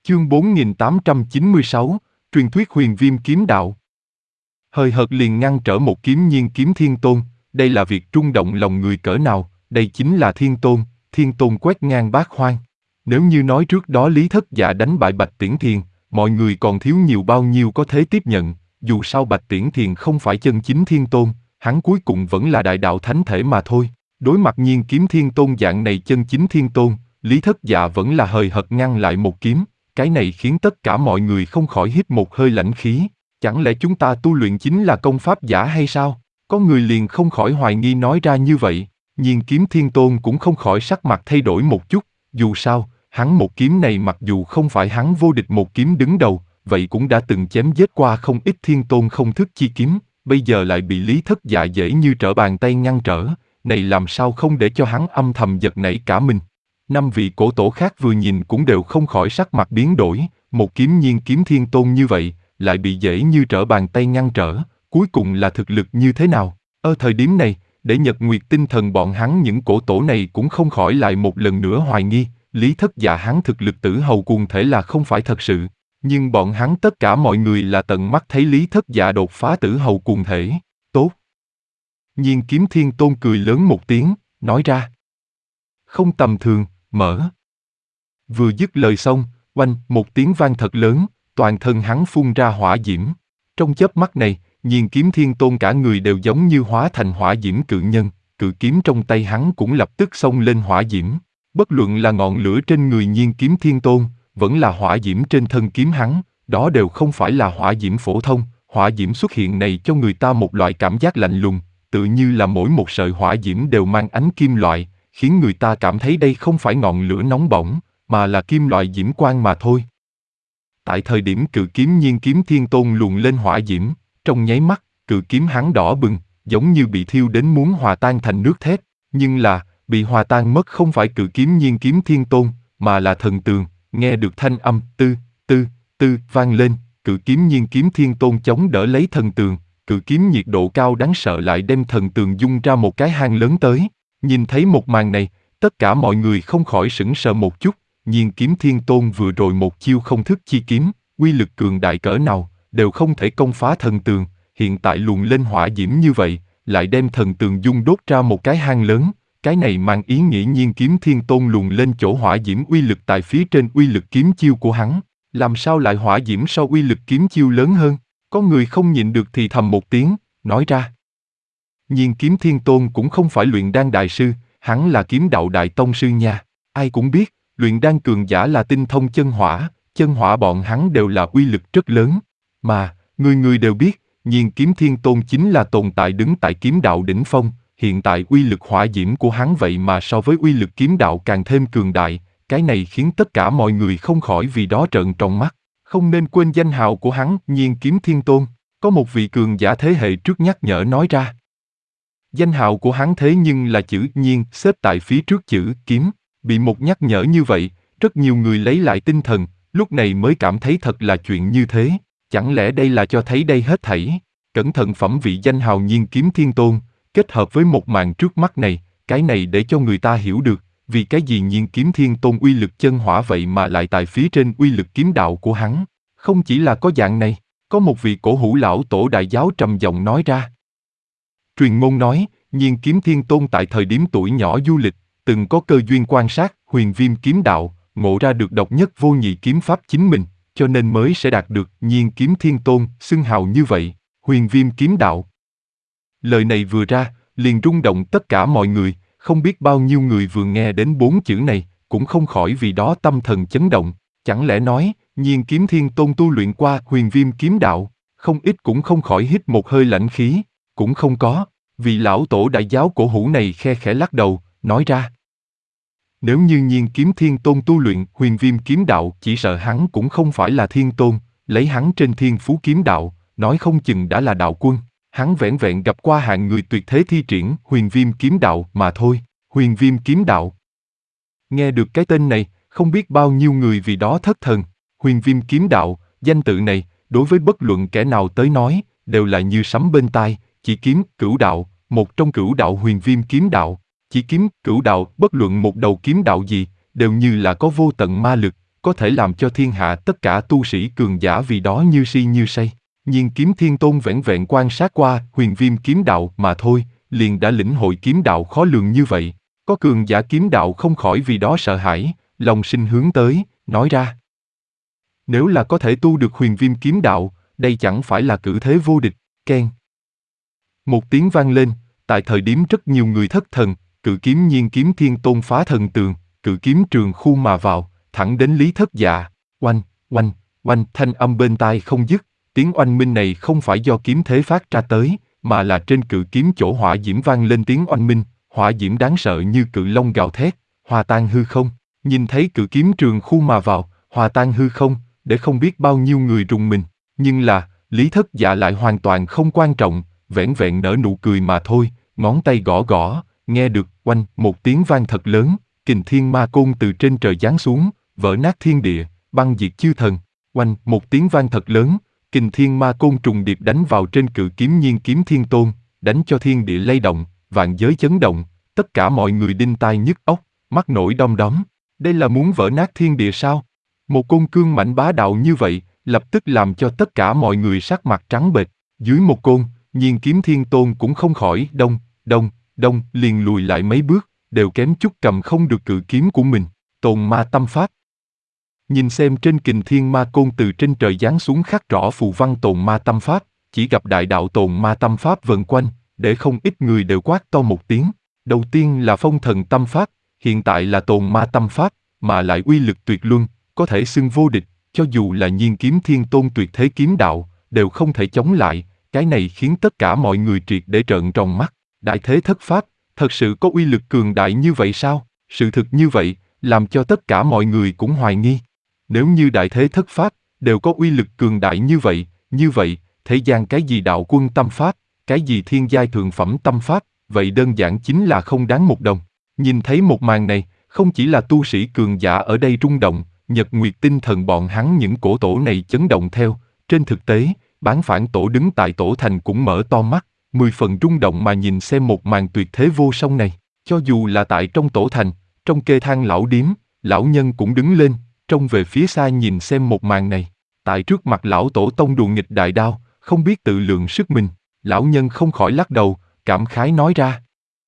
Chương 4896, truyền thuyết huyền viêm kiếm đạo. Hời hợt liền ngăn trở một kiếm Nhiên Kiếm Thiên Tôn, đây là việc rung động lòng người cỡ nào, đây chính là Thiên Tôn quét ngang bát hoang. Nếu như nói trước đó Lý Thất Dạ đánh bại Bạch Tiễn Thiền, mọi người còn thiếu nhiều bao nhiêu có thể tiếp nhận, dù sao Bạch Tiễn Thiền không phải chân chính Thiên Tôn, hắn cuối cùng vẫn là đại đạo thánh thể mà thôi. Đối mặt Nhiên Kiếm Thiên Tôn dạng này chân chính Thiên Tôn, Lý Thất Dạ vẫn là hời hợt ngăn lại một kiếm. Cái này khiến tất cả mọi người không khỏi hít một hơi lãnh khí. Chẳng lẽ chúng ta tu luyện chính là công pháp giả hay sao? Có người liền không khỏi hoài nghi nói ra như vậy. Nhiên Kiếm Thiên Tôn cũng không khỏi sắc mặt thay đổi một chút. Dù sao, hắn một kiếm này mặc dù không phải hắn vô địch một kiếm đứng đầu, vậy cũng đã từng chém giết qua không ít Thiên Tôn không thức chi kiếm. Bây giờ lại bị Lý Thất Dạ dễ như trở bàn tay ngăn trở. Này làm sao không để cho hắn âm thầm giật nảy cả mình. Năm vị cổ tổ khác vừa nhìn cũng đều không khỏi sắc mặt biến đổi, một kiếm Nhiên Kiếm Thiên Tôn như vậy, lại bị dễ như trở bàn tay ngăn trở, cuối cùng là thực lực như thế nào? Ở thời điểm này, để Nhật Nguyệt tinh thần bọn hắn những cổ tổ này cũng không khỏi lại một lần nữa hoài nghi, Lý Thất Dạ hắn thực lực tử hầu cuồng thể là không phải thật sự, nhưng bọn hắn tất cả mọi người là tận mắt thấy Lý Thất Dạ đột phá tử hầu cuồng thể. Tốt. Nhiên Kiếm Thiên Tôn cười lớn một tiếng, nói ra. Không tầm thường. Mở. Vừa dứt lời xong, oanh, một tiếng vang thật lớn, toàn thân hắn phun ra hỏa diễm. Trong chớp mắt này, Nhiên Kiếm Thiên Tôn cả người đều giống như hóa thành hỏa diễm cự nhân, cự kiếm trong tay hắn cũng lập tức xông lên hỏa diễm. Bất luận là ngọn lửa trên người Nhiên Kiếm Thiên Tôn, vẫn là hỏa diễm trên thân kiếm hắn, đó đều không phải là hỏa diễm phổ thông. Hỏa diễm xuất hiện này cho người ta một loại cảm giác lạnh lùng, tự như là mỗi một sợi hỏa diễm đều mang ánh kim loại, khiến người ta cảm thấy đây không phải ngọn lửa nóng bỏng, mà là kim loại diễm quang mà thôi. Tại thời điểm cự kiếm Nhiên Kiếm Thiên Tôn luồn lên hỏa diễm, trong nháy mắt, cự kiếm hắn đỏ bừng, giống như bị thiêu đến muốn hòa tan thành nước thép, nhưng là, bị hòa tan mất không phải cự kiếm Nhiên Kiếm Thiên Tôn, mà là thần tường, nghe được thanh âm tư vang lên, cự kiếm Nhiên Kiếm Thiên Tôn chống đỡ lấy thần tường, cự kiếm nhiệt độ cao đáng sợ lại đem thần tường dung ra một cái hang lớn tới. Nhìn thấy một màn này, tất cả mọi người không khỏi sững sờ một chút, Nhiên Kiếm Thiên Tôn vừa rồi một chiêu không thức chi kiếm, uy lực cường đại cỡ nào, đều không thể công phá thần tường, hiện tại luồn lên hỏa diễm như vậy, lại đem thần tường dung đốt ra một cái hang lớn, cái này mang ý nghĩa Nhiên Kiếm Thiên Tôn luồn lên chỗ hỏa diễm uy lực tại phía trên uy lực kiếm chiêu của hắn, làm sao lại hỏa diễm so uy lực kiếm chiêu lớn hơn? Có người không nhịn được thì thầm một tiếng, nói ra. Nhiên Kiếm Thiên Tôn cũng không phải luyện đan đại sư, hắn là kiếm đạo đại tông sư nha. Ai cũng biết, luyện đan cường giả là tinh thông chân hỏa bọn hắn đều là uy lực rất lớn. Mà, người người đều biết, Nhiên Kiếm Thiên Tôn chính là tồn tại đứng tại kiếm đạo đỉnh phong, hiện tại uy lực hỏa diễm của hắn vậy mà so với uy lực kiếm đạo càng thêm cường đại, cái này khiến tất cả mọi người không khỏi vì đó trợn tròn mắt. Không nên quên danh hào của hắn, Nhiên Kiếm Thiên Tôn, có một vị cường giả thế hệ trước nhắc nhở nói ra. Danh hào của hắn thế nhưng là chữ Nhiên xếp tại phía trước chữ Kiếm, bị một nhắc nhở như vậy, rất nhiều người lấy lại tinh thần, lúc này mới cảm thấy thật là chuyện như thế, chẳng lẽ đây là cho thấy đây hết thảy, cẩn thận phẩm vị danh hào Nhiên Kiếm Thiên Tôn, kết hợp với một màn trước mắt này, cái này để cho người ta hiểu được, vì cái gì Nhiên Kiếm Thiên Tôn uy lực chân hỏa vậy mà lại tại phía trên uy lực kiếm đạo của hắn, không chỉ là có dạng này, có một vị cổ hủ lão tổ đại giáo trầm giọng nói ra. Truyền ngôn nói, Nhiên Kiếm Thiên Tôn tại thời điểm tuổi nhỏ du lịch, từng có cơ duyên quan sát huyền viêm kiếm đạo, ngộ ra được độc nhất vô nhị kiếm pháp chính mình, cho nên mới sẽ đạt được Nhiên Kiếm Thiên Tôn, xưng hào như vậy, huyền viêm kiếm đạo. Lời này vừa ra, liền rung động tất cả mọi người, không biết bao nhiêu người vừa nghe đến 4 chữ này, cũng không khỏi vì đó tâm thần chấn động, chẳng lẽ nói, Nhiên Kiếm Thiên Tôn tu luyện qua huyền viêm kiếm đạo, không ít cũng không khỏi hít một hơi lãnh khí, cũng không có, vị lão tổ đại giáo cổ hủ này khe khẽ lắc đầu, nói ra. Nếu như Nhiên Kiếm Thiên Tôn tu luyện huyền viêm kiếm đạo, chỉ sợ hắn cũng không phải là thiên tôn, lấy hắn trên thiên phú kiếm đạo, nói không chừng đã là đạo quân, hắn vẻn vẹn gặp qua hạng người tuyệt thế thi triển huyền viêm kiếm đạo mà thôi, huyền viêm kiếm đạo. Nghe được cái tên này, không biết bao nhiêu người vì đó thất thần, huyền viêm kiếm đạo, danh tự này, đối với bất luận kẻ nào tới nói, đều là như sấm bên tai, chỉ kiếm, cửu đạo, một trong cửu đạo huyền viêm kiếm đạo, chỉ kiếm, cửu đạo, bất luận một đầu kiếm đạo gì, đều như là có vô tận ma lực, có thể làm cho thiên hạ tất cả tu sĩ cường giả vì đó như si như say. Nhiên Kiếm Thiên Tôn vẻn vẹn quan sát qua Huyền Viêm kiếm đạo mà thôi, liền đã lĩnh hội kiếm đạo khó lường như vậy. Có cường giả kiếm đạo không khỏi vì đó sợ hãi, lòng sinh hướng tới, nói ra. Nếu là có thể tu được Huyền Viêm kiếm đạo, đây chẳng phải là cử thế vô địch. Keng. Một tiếng vang lên, tại thời điểm rất nhiều người thất thần, cự kiếm Nhiên Kiếm Thiên Tôn phá thần tường, cự kiếm trường khu mà vào, thẳng đến Lý Thất Dạ. Oanh, oanh, oanh, thanh âm bên tai không dứt. Tiếng oanh minh này không phải do kiếm thế phát ra tới, mà là trên cự kiếm chỗ hỏa diễm vang lên tiếng oanh minh, hỏa diễm đáng sợ như cự long gào thét, hòa tan hư không. Nhìn thấy cự kiếm trường khu mà vào, hòa tan hư không, để không biết bao nhiêu người rùng mình. Nhưng là, Lý Thất Dạ lại hoàn toàn không quan trọng, vẻn vẹn nở nụ cười mà thôi, ngón tay gõ gõ, nghe được oanh một tiếng vang thật lớn, kình thiên ma côn từ trên trời giáng xuống, vỡ nát thiên địa, băng diệt chư thần. Oanh một tiếng vang thật lớn, kình thiên ma côn trùng điệp đánh vào trên cự kiếm Nhiên Kiếm Thiên Tôn, đánh cho thiên địa lay động, vạn giới chấn động, tất cả mọi người đinh tai nhức óc, mắt nổi đom đóm. Đây là muốn vỡ nát thiên địa sao? Một côn cương mãnh bá đạo như vậy, lập tức làm cho tất cả mọi người sắc mặt trắng bệch. Dưới một côn, Nhiên Kiếm Thiên Tôn cũng không khỏi đông, liền lùi lại mấy bước, đều kém chút cầm không được cự kiếm của mình. Tồn ma tâm pháp. Nhìn xem trên kình thiên ma côn từ trên trời giáng xuống khắc rõ phù văn tồn ma tâm pháp, chỉ gặp đại đạo tồn ma tâm pháp vần quanh, để không ít người đều quát to một tiếng. Đầu tiên là phong thần tâm pháp, hiện tại là tồn ma tâm pháp, mà lại uy lực tuyệt luân, có thể xưng vô địch, cho dù là Nhiên Kiếm Thiên Tôn tuyệt thế kiếm đạo, đều không thể chống lại. Cái này khiến tất cả mọi người triệt để trợn tròn mắt. Đại thế thất pháp, thật sự có uy lực cường đại như vậy sao? Sự thực như vậy, làm cho tất cả mọi người cũng hoài nghi. Nếu như đại thế thất pháp, đều có uy lực cường đại như vậy, thế gian cái gì đạo quân tâm pháp, cái gì thiên giai thượng phẩm tâm pháp, vậy đơn giản chính là không đáng một đồng. Nhìn thấy một màn này, không chỉ là tu sĩ cường giả ở đây rung động, Nhật Nguyệt tinh thần bọn hắn những cổ tổ này chấn động theo. Trên thực tế, Bán Phản Tổ đứng tại tổ thành cũng mở to mắt, 10 phần rung động mà nhìn xem một màn tuyệt thế vô song này. Cho dù là tại trong tổ thành, trong kê thang lão điếm, lão nhân cũng đứng lên, trông về phía xa nhìn xem một màn này. Tại trước mặt lão tổ tông đùa nghịch đại đao, không biết tự lượng sức mình, lão nhân không khỏi lắc đầu, cảm khái nói ra.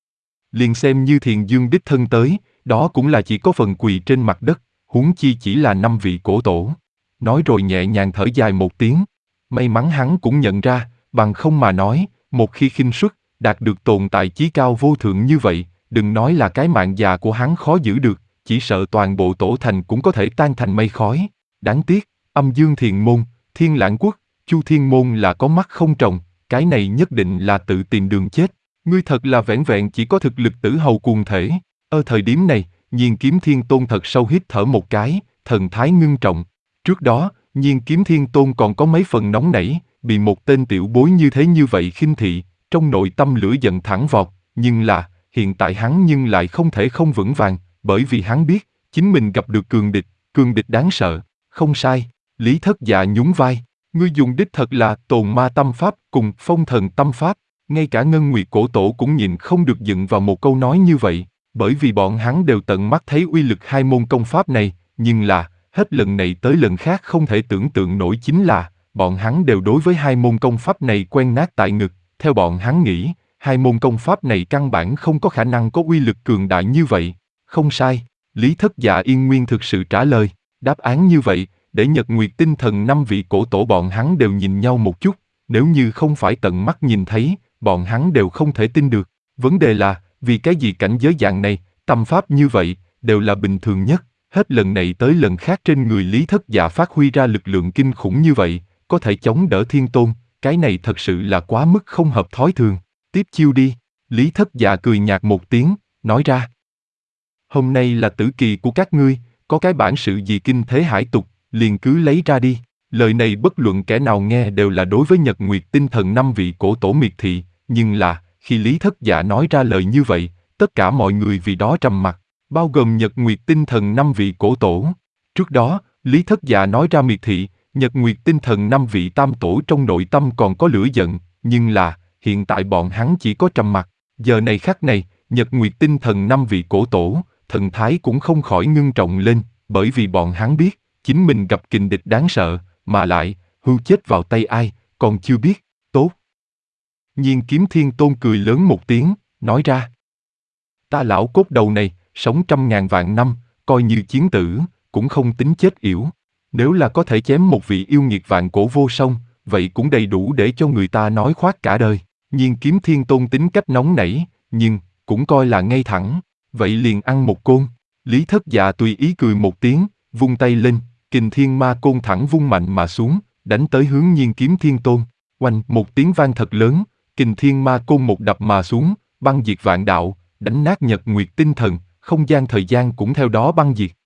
Liền xem như Thiền Dương đích thân tới, đó cũng là chỉ có phần quỳ trên mặt đất, huống chi chỉ là 5 vị cổ tổ. Nói rồi nhẹ nhàng thở dài một tiếng. May mắn hắn cũng nhận ra, bằng không mà nói, một khi khinh suất, đạt được tồn tại chí cao vô thượng như vậy, đừng nói là cái mạng già của hắn khó giữ được, chỉ sợ toàn bộ tổ thành cũng có thể tan thành mây khói. Đáng tiếc, Âm Dương Thiền Môn, Thiên Lãng Quốc, Chu Thiên Môn là có mắt không trồng, cái này nhất định là tự tìm đường chết. Ngươi thật là vẻn vẹn chỉ có thực lực tử hầu cuồng thể. Ở thời điểm này, Nhiên Kiếm Thiên Tôn thật sâu hít thở một cái, thần thái ngưng trọng. Trước đó, Nhiên Kiếm Thiên Tôn còn có mấy phần nóng nảy, bị một tên tiểu bối như vậy khinh thị, trong nội tâm lửa giận thẳng vọt, nhưng là, hiện tại hắn nhưng lại không thể không vững vàng, bởi vì hắn biết, chính mình gặp được cường địch đáng sợ. Không sai, Lý Thất Dạ nhún vai, ngươi dùng đích thật là tồn ma tâm pháp cùng phong thần tâm pháp, ngay cả Ngân Nguyệt cổ tổ cũng nhìn không được dựng vào một câu nói như vậy, bởi vì bọn hắn đều tận mắt thấy uy lực hai môn công pháp này, nhưng là, hết lần này tới lần khác không thể tưởng tượng nổi chính là, bọn hắn đều đối với hai môn công pháp này quen nát tại ngực, theo bọn hắn nghĩ, hai môn công pháp này căn bản không có khả năng có uy lực cường đại như vậy. Không sai, Lý Thất Dạ yên nguyên thực sự trả lời, đáp án như vậy, để Nhật Nguyệt tinh thần 5 vị cổ tổ bọn hắn đều nhìn nhau một chút, nếu như không phải tận mắt nhìn thấy, bọn hắn đều không thể tin được. Vấn đề là, vì cái gì cảnh giới dạng này, tâm pháp như vậy, đều là bình thường nhất, hết lần này tới lần khác trên người Lý Thất Dạ phát huy ra lực lượng kinh khủng như vậy, có thể chống đỡ Thiên Tôn, cái này thật sự là quá mức không hợp thói thường. Tiếp chiêu đi, Lý Thất Dạ cười nhạt một tiếng, nói ra. Hôm nay là tử kỳ của các ngươi, có cái bản sự gì kinh thế hải tục, liền cứ lấy ra đi. Lời này bất luận kẻ nào nghe đều là đối với Nhật Nguyệt tinh thần 5 vị cổ tổ miệt thị, nhưng là, khi Lý Thất Dạ nói ra lời như vậy, tất cả mọi người vì đó trầm mặc, bao gồm Nhật Nguyệt tinh thần 5 vị cổ tổ. Trước đó, Lý Thất Dạ nói ra miệt thị, Nhật Nguyệt tinh thần 5 vị tam tổ trong nội tâm còn có lửa giận, nhưng là, hiện tại bọn hắn chỉ có trầm mặc. Giờ này khắc này, Nhật Nguyệt tinh thần 5 vị cổ tổ, thần thái cũng không khỏi ngưng trọng lên, bởi vì bọn hắn biết, chính mình gặp kình địch đáng sợ, mà lại, hưu chết vào tay ai, còn chưa biết, tốt. Nhiên Kiếm Thiên Tôn cười lớn một tiếng, nói ra. Ta lão cốt đầu này, sống 100.000 vạn năm, coi như chiến tử, cũng không tính chết yểu. Nếu là có thể chém một vị yêu nghiệt vạn cổ vô song, vậy cũng đầy đủ để cho người ta nói khoác cả đời. Nhiên Kiếm Thiên Tôn tính cách nóng nảy, nhưng, cũng coi là ngay thẳng. Vậy liền ăn một côn. Lý Thất Dạ tùy ý cười một tiếng, vung tay lên, Kình Thiên Ma Côn thẳng vung mạnh mà xuống, đánh tới hướng Nhiên Kiếm Thiên Tôn. Oanh, một tiếng vang thật lớn, Kình Thiên Ma Côn một đập mà xuống, băng diệt vạn đạo, đánh nát nhật nguyệt tinh thần, không gian thời gian cũng theo đó băng diệt.